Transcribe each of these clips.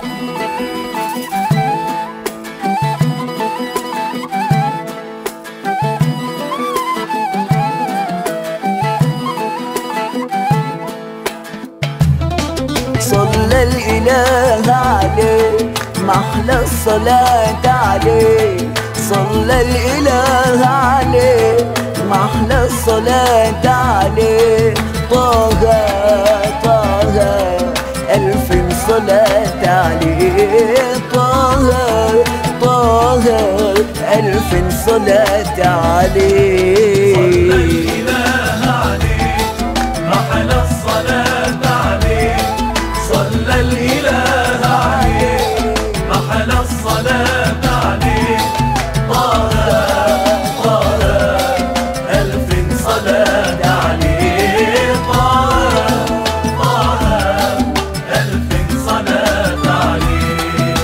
صلى الإله عليه محلى الصلاة عليه، صلى الإله عليه محلى الصلاة عليه. طه طه ألف صلاة عليه، طه طه ألف صلاة عليه. صلى الإله عليه محلى الصلاة عليه، صلى الإله عليه محلى الصلاة عليه. طه طه ألف صلاة عليه، طه طه ألف صلاة عليه.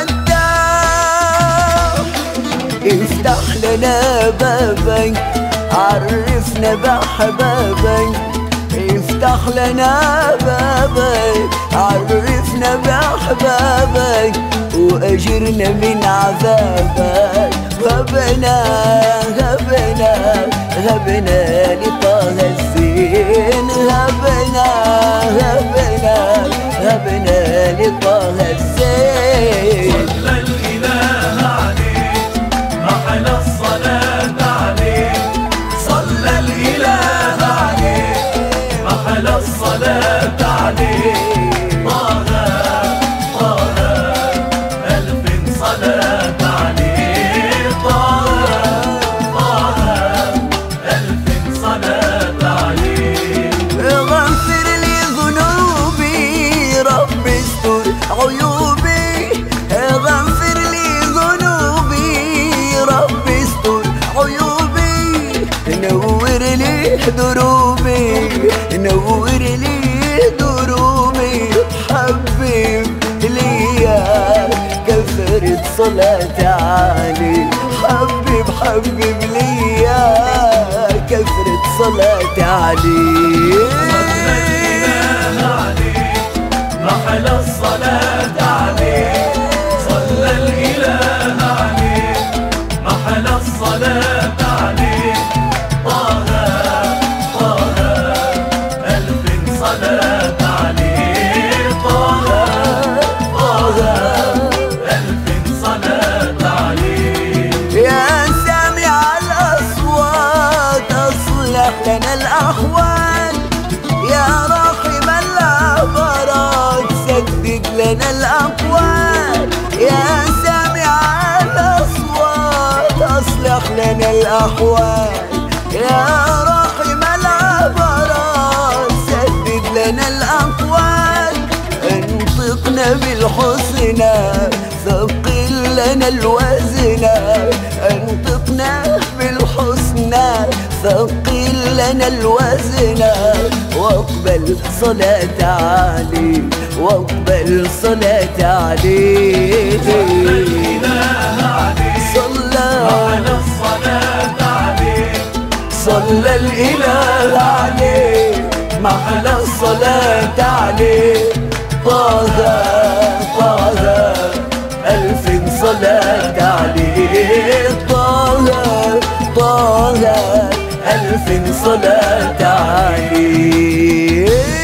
فتاح افتح لنا بابك، عرفنا بأحبابك. افتح لنا بابك، عرفنا بأحبابك، وأجرنا من عذابك. غبنا غبنا غبنا لطه الزين، غبنا غبنا غبنا لطه الزين. صلى الإله عليه محلى الصلاة عليه، صلى الإله عليه محلى الصلاة عليه. طه طه ألف صلاة عليه، طه طه ألف صلاة عليه. غفر لي ذنوبي رب استر عيوبي، غفر لي ذنوبي رب استر عيوبي. نور لي دروبي، نور لي دروبي. حبب ليا كثرة صلاة عليه، حبب حبب ليا كثرة صلاة عليه. صلى الإله عليه محلى الصلاة عليه، صلى الإله عليه محلى الصلاة عليه. طه طه ألف صلاة عليه، طه طه ألف صلاة عليه. يا سامع الأصوات أصلح لنا الأحوال، يا راحم العبرات سدد لنا الأقوال. يا سامع الأصوات أصلح لنا الأحوال، يا راحم العبرات سدد لنا الأقوال. انطقنا بالحسنى ثقل لنا الوزنا، انطقنا بالحسنى ثقل لنا الوزنا. واقبل صلاة عليه، واقبل صلاة عليه. صلى الإله عليه صلى محلى الصلاة عليه، صلى الإله عليه محلى الصلاة عليه. طه طه ألف صلاة عليه، طه طه ألف صلاة عليه.